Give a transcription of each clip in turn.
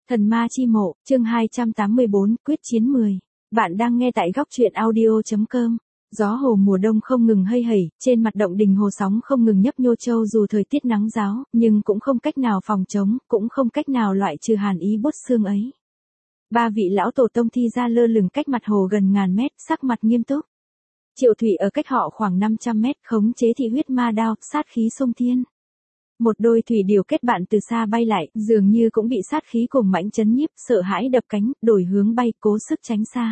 Thần ma chi mộ, chương 284, quyết chiến 10. Bạn đang nghe tại góc truyện audio.com. Gió hồ mùa đông không ngừng hây hẩy, trên mặt động đình hồ sóng không ngừng nhấp nhô trâu dù thời tiết nắng ráo, nhưng cũng không cách nào phòng chống, cũng không cách nào loại trừ hàn ý buốt xương ấy. Ba vị lão tổ tông thi ra lơ lửng cách mặt hồ gần ngàn mét, sắc mặt nghiêm túc. Triệu Thụy ở cách họ khoảng 500 mét, khống chế thị huyết ma đao, sát khí xông thiên. Một đôi thủy điểu kết bạn từ xa bay lại, dường như cũng bị sát khí cùng mãnh chấn nhiếp, sợ hãi đập cánh, đổi hướng bay, cố sức tránh xa.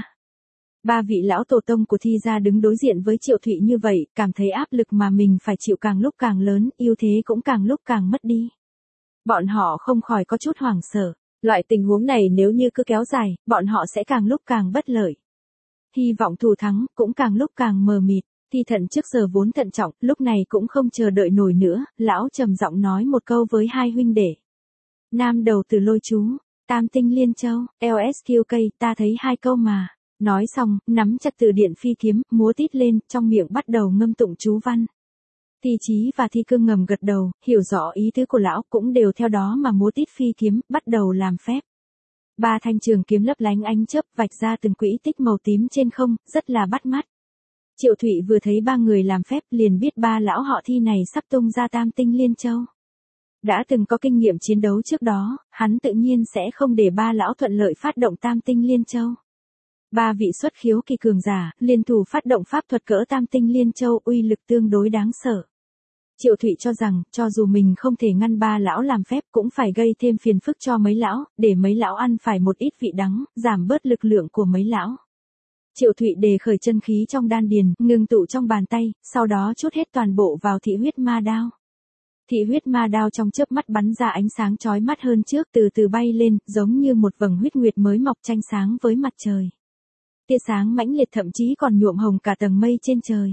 Ba vị lão tổ tông của thi gia đứng đối diện với Triệu Thụy như vậy, cảm thấy áp lực mà mình phải chịu càng lúc càng lớn, ưu thế cũng càng lúc càng mất đi. Bọn họ không khỏi có chút hoảng sợ. Loại tình huống này nếu như cứ kéo dài, bọn họ sẽ càng lúc càng bất lợi. Hy vọng thủ thắng cũng càng lúc càng mờ mịt. Thi Thận trước giờ vốn thận trọng, lúc này cũng không chờ đợi nổi nữa, lão trầm giọng nói một câu với hai huynh đệ. Nam đầu từ lôi chú, Tam tinh liên châu, LSQK, ta thấy hai câu mà. Nói xong, nắm chặt từ điện phi kiếm, múa tít lên, trong miệng bắt đầu ngâm tụng chú văn. Thi Chí và Thi Cương ngầm gật đầu, hiểu rõ ý tứ của lão, cũng đều theo đó mà múa tít phi kiếm, bắt đầu làm phép. Ba thanh trường kiếm lấp lánh ánh chớp vạch ra từng quỹ tích màu tím trên không, rất là bắt mắt. Triệu Thụy vừa thấy ba người làm phép liền biết ba lão họ Thi này sắp tung ra Tam tinh liên châu. Đã từng có kinh nghiệm chiến đấu trước đó, hắn tự nhiên sẽ không để ba lão thuận lợi phát động Tam tinh liên châu. Ba vị xuất khiếu kỳ cường giả, liên thủ phát động pháp thuật cỡ Tam tinh liên châu, uy lực tương đối đáng sợ. Triệu Thụy cho rằng, cho dù mình không thể ngăn ba lão làm phép cũng phải gây thêm phiền phức cho mấy lão, để mấy lão ăn phải một ít vị đắng, giảm bớt lực lượng của mấy lão. Triệu Thụy đề khởi chân khí trong đan điền, ngưng tụ trong bàn tay, sau đó trút hết toàn bộ vào thị huyết ma đao. Thị huyết ma đao trong chớp mắt bắn ra ánh sáng chói mắt hơn trước, từ từ bay lên, giống như một vầng huyết nguyệt mới mọc tranh sáng với mặt trời. Tia sáng mãnh liệt thậm chí còn nhuộm hồng cả tầng mây trên trời.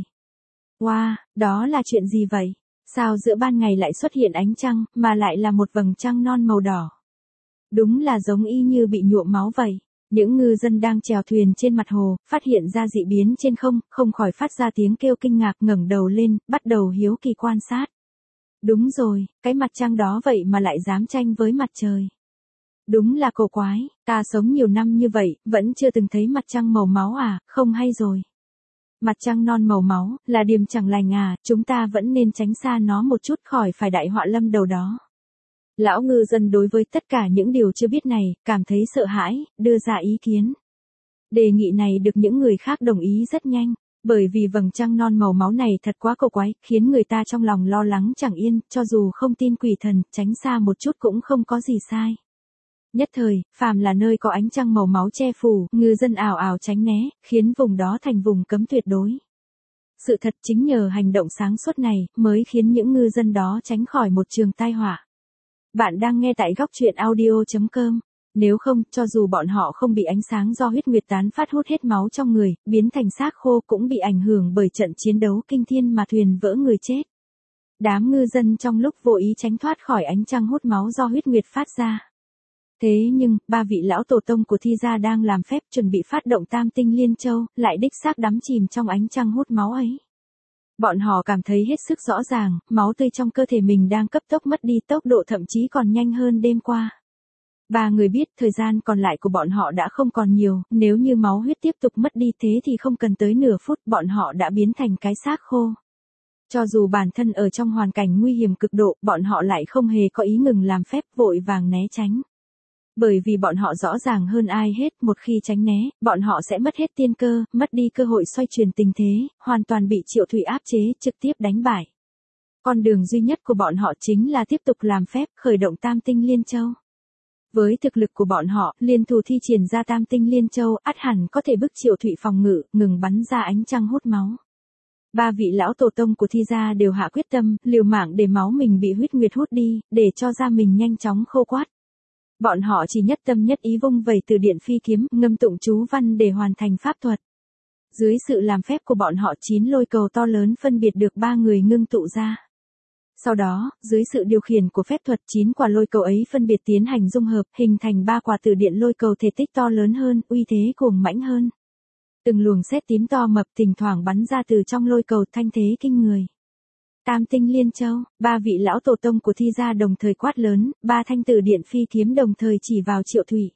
Wow, đó là chuyện gì vậy? Sao giữa ban ngày lại xuất hiện ánh trăng, mà lại là một vầng trăng non màu đỏ? Đúng là giống y như bị nhuộm máu vậy. Những ngư dân đang chèo thuyền trên mặt hồ, phát hiện ra dị biến trên không, không khỏi phát ra tiếng kêu kinh ngạc, ngẩng đầu lên, bắt đầu hiếu kỳ quan sát. Đúng rồi, cái mặt trăng đó vậy mà lại dám tranh với mặt trời. Đúng là cổ quái, ta sống nhiều năm như vậy, vẫn chưa từng thấy mặt trăng màu máu à, không hay rồi. Mặt trăng non màu máu, là điềm chẳng lành à, chúng ta vẫn nên tránh xa nó một chút khỏi phải đại họa lâm đầu đó. Lão ngư dân đối với tất cả những điều chưa biết này, cảm thấy sợ hãi, đưa ra ý kiến. Đề nghị này được những người khác đồng ý rất nhanh, bởi vì vầng trăng non màu máu này thật quá cổ quái, khiến người ta trong lòng lo lắng chẳng yên, cho dù không tin quỷ thần, tránh xa một chút cũng không có gì sai. Nhất thời, phàm là nơi có ánh trăng màu máu che phủ, ngư dân ào ào tránh né, khiến vùng đó thành vùng cấm tuyệt đối. Sự thật chính nhờ hành động sáng suốt này, mới khiến những ngư dân đó tránh khỏi một trường tai họa. Bạn đang nghe tại góc truyện audio.com. Nếu không, cho dù bọn họ không bị ánh sáng do huyết nguyệt tán phát hút hết máu trong người, biến thành xác khô cũng bị ảnh hưởng bởi trận chiến đấu kinh thiên mà thuyền vỡ người chết. Đám ngư dân trong lúc vô ý tránh thoát khỏi ánh trăng hút máu do huyết nguyệt phát ra. Thế nhưng, ba vị lão tổ tông của Thi gia đang làm phép chuẩn bị phát động Tam tinh liên châu, lại đích xác đắm chìm trong ánh trăng hút máu ấy. Bọn họ cảm thấy hết sức rõ ràng, máu tươi trong cơ thể mình đang cấp tốc mất đi, tốc độ thậm chí còn nhanh hơn đêm qua. Ba người biết thời gian còn lại của bọn họ đã không còn nhiều, nếu như máu huyết tiếp tục mất đi thế thì không cần tới nửa phút bọn họ đã biến thành cái xác khô. Cho dù bản thân ở trong hoàn cảnh nguy hiểm cực độ, bọn họ lại không hề có ý ngừng làm phép, vội vàng né tránh. Bởi vì bọn họ rõ ràng hơn ai hết, một khi tránh né, bọn họ sẽ mất hết tiên cơ, mất đi cơ hội xoay chuyển tình thế, hoàn toàn bị Triệu Thụy áp chế, trực tiếp đánh bại. Con đường duy nhất của bọn họ chính là tiếp tục làm phép, khởi động Tam tinh liên châu. Với thực lực của bọn họ, liên thủ thi triển ra Tam tinh liên châu, ắt hẳn có thể bức Triệu Thụy phòng ngự, ngừng bắn ra ánh trăng hút máu. Ba vị lão tổ tông của Thi gia đều hạ quyết tâm, liều mạng để máu mình bị huyết nguyệt hút đi, để cho da mình nhanh chóng khô quắt. Bọn họ chỉ nhất tâm nhất ý vung vẩy từ điện phi kiếm, ngâm tụng chú văn để hoàn thành pháp thuật. Dưới sự làm phép của bọn họ 9 lôi cầu to lớn phân biệt được ba người ngưng tụ ra. Sau đó, dưới sự điều khiển của phép thuật 9 quả lôi cầu ấy phân biệt tiến hành dung hợp, hình thành 3 quả từ điện lôi cầu thể tích to lớn hơn, uy thế cuồng mãnh hơn. Từng luồng sét tím to mập thỉnh thoảng bắn ra từ trong lôi cầu, thanh thế kinh người. Tam tinh liên châu, ba vị lão tổ tông của thi gia đồng thời quát lớn, ba thanh tử điện phi kiếm đồng thời chỉ vào Triệu Thụy.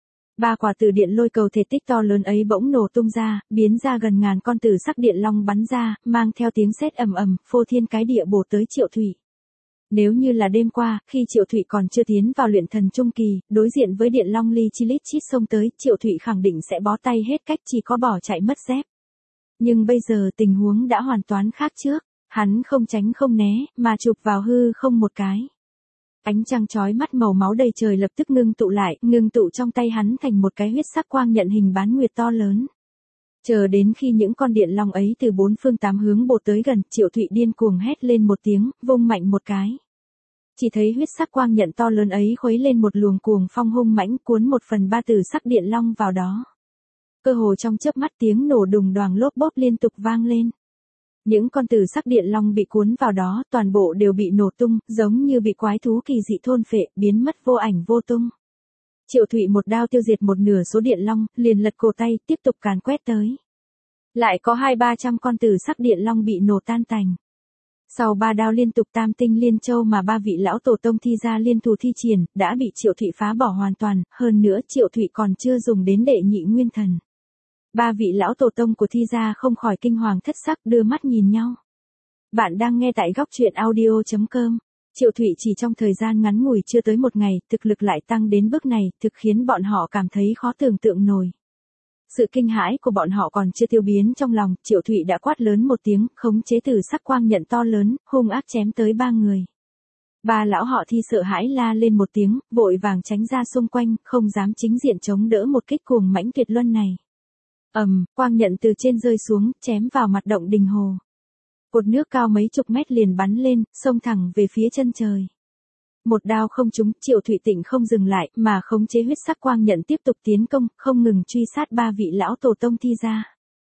Ba quả tử điện lôi cầu thể tích to lớn ấy bỗng nổ tung ra, biến ra gần ngàn con tử sắc điện long bắn ra, mang theo tiếng sét ầm ầm, phô thiên cái địa bổ tới Triệu Thụy. Nếu như là đêm qua, khi Triệu Thụy còn chưa tiến vào luyện thần trung kỳ, đối diện với điện long ly chi lít chít xông tới, Triệu Thụy khẳng định sẽ bó tay hết cách, chỉ có bỏ chạy mất dép. Nhưng bây giờ tình huống đã hoàn toàn khác trước, hắn không tránh không né, mà chụp vào hư không một cái. Ánh trăng chói mắt màu máu đầy trời lập tức ngưng tụ lại, ngưng tụ trong tay hắn thành một cái huyết sắc quang nhận hình bán nguyệt to lớn. Chờ đến khi những con điện long ấy từ bốn phương tám hướng bổ tới gần, Triệu Thụy điên cuồng hét lên một tiếng, vung mạnh một cái. Chỉ thấy huyết sắc quang nhận to lớn ấy khuấy lên một luồng cuồng phong hung mãnh, cuốn 1/3 tử sắc điện long vào đó. Cơ hồ trong chớp mắt tiếng nổ đùng đoàng lốp bốp liên tục vang lên. Những con tử sắc điện long bị cuốn vào đó, toàn bộ đều bị nổ tung, giống như bị quái thú kỳ dị thôn phệ, biến mất vô ảnh vô tung. Triệu Thụy một đao tiêu diệt một nửa số điện long, liền lật cổ tay, tiếp tục càn quét tới. Lại có 200-300 con tử sắc điện long bị nổ tan tành. Sau 3 đao liên tục tam tinh liên châu mà ba vị lão tổ tông thi gia liên thủ thi triển, đã bị Triệu Thụy phá bỏ hoàn toàn, hơn nữa Triệu Thụy còn chưa dùng đến đệ nhị nguyên thần. Ba vị lão tổ tông của thi gia không khỏi kinh hoàng thất sắc, đưa mắt nhìn nhau. Bạn đang nghe tại góc truyện audio.com. Triệu Thụy chỉ trong thời gian ngắn ngủi chưa tới một ngày, thực lực lại tăng đến bước này, thực khiến bọn họ cảm thấy khó tưởng tượng nổi. Sự kinh hãi của bọn họ còn chưa tiêu biến trong lòng, Triệu Thụy đã quát lớn một tiếng, khống chế tử sắc quang nhận to lớn, hung ác chém tới ba người. Ba lão họ thi sợ hãi la lên một tiếng, vội vàng tránh ra xung quanh, không dám chính diện chống đỡ một kích cuồng mãnh tuyệt luân này. Quang nhận từ trên rơi xuống, chém vào mặt động đình hồ. Cột nước cao mấy chục mét liền bắn lên, xông thẳng về phía chân trời. Một đao không trúng, Triệu Thụy Tịnh không dừng lại, mà khống chế huyết sắc quang nhận tiếp tục tiến công, không ngừng truy sát ba vị lão tổ tông thi gia.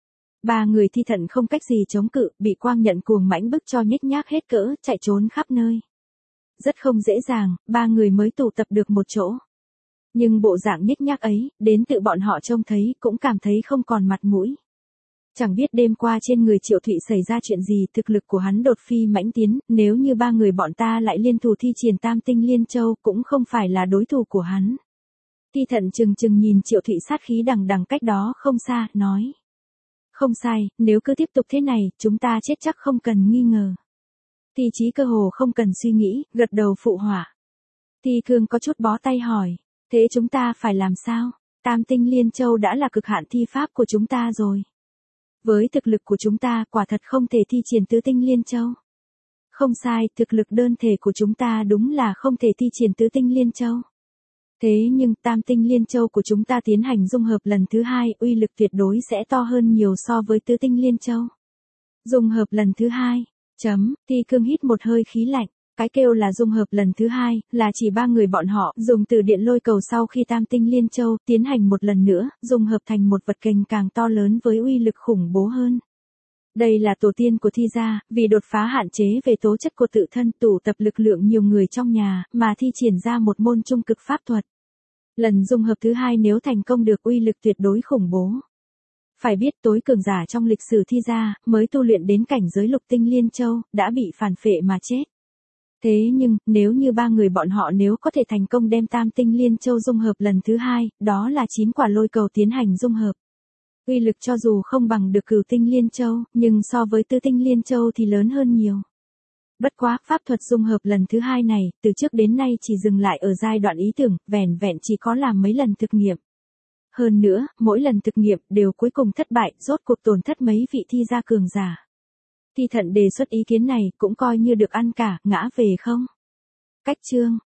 Ba người thi thần không cách gì chống cự, bị quang nhận cuồng mãnh bức cho nhếch nhác hết cỡ, chạy trốn khắp nơi. Rất không dễ dàng, ba người mới tụ tập được một chỗ. Nhưng bộ dạng nhếch nhác ấy, đến tự bọn họ trông thấy, cũng cảm thấy không còn mặt mũi. Chẳng biết đêm qua trên người Triệu Thụy xảy ra chuyện gì, thực lực của hắn đột phi mãnh tiến, nếu như ba người bọn ta lại liên thủ thi triển tam tinh liên châu, cũng không phải là đối thủ của hắn. Thi Thận chừng chừng nhìn Triệu Thụy sát khí đằng đằng cách đó không xa, nói. Không sai, nếu cứ tiếp tục thế này, chúng ta chết chắc không cần nghi ngờ. Thi Chí cơ hồ không cần suy nghĩ, gật đầu phụ họa. Thi Cương có chút bó tay hỏi, thế chúng ta phải làm sao? Tam tinh liên châu đã là cực hạn thi pháp của chúng ta rồi. Với thực lực của chúng ta, quả thật không thể thi triển tứ tinh liên châu. Không sai, thực lực đơn thể của chúng ta đúng là không thể thi triển tứ tinh liên châu. Thế nhưng tam tinh liên châu của chúng ta tiến hành dung hợp lần thứ hai, uy lực tuyệt đối sẽ to hơn nhiều so với tứ tinh liên châu. Dung hợp lần thứ hai. Thi Cương hít một hơi khí lạnh. Cái kêu là dung hợp lần thứ hai, là chỉ ba người bọn họ dùng từ điện lôi cầu sau khi tam tinh liên châu tiến hành một lần nữa, dung hợp thành một vật kềnh càng to lớn với uy lực khủng bố hơn. Đây là tổ tiên của thi gia, vì đột phá hạn chế về tố chất của tự thân tụ tập lực lượng nhiều người trong nhà, mà thi triển ra một môn trung cực pháp thuật. Lần dung hợp thứ hai nếu thành công được uy lực tuyệt đối khủng bố. Phải biết tối cường giả trong lịch sử thi gia, mới tu luyện đến cảnh giới lục tinh liên châu, đã bị phản phệ mà chết. Thế nhưng, nếu như ba người bọn họ nếu có thể thành công đem tam tinh liên châu dung hợp lần thứ hai, đó là 9 quả lôi cầu tiến hành dung hợp. Uy lực cho dù không bằng được cửu tinh liên châu, nhưng so với tứ tinh liên châu thì lớn hơn nhiều. Bất quá, pháp thuật dung hợp lần thứ hai này, từ trước đến nay chỉ dừng lại ở giai đoạn ý tưởng, vẻn vẹn chỉ có làm mấy lần thực nghiệm. Hơn nữa, mỗi lần thực nghiệm đều cuối cùng thất bại, rốt cuộc tổn thất mấy vị thi gia cường giả. Thi Thận đề xuất ý kiến này cũng coi như được ăn cả, ngã về không. Cách chương.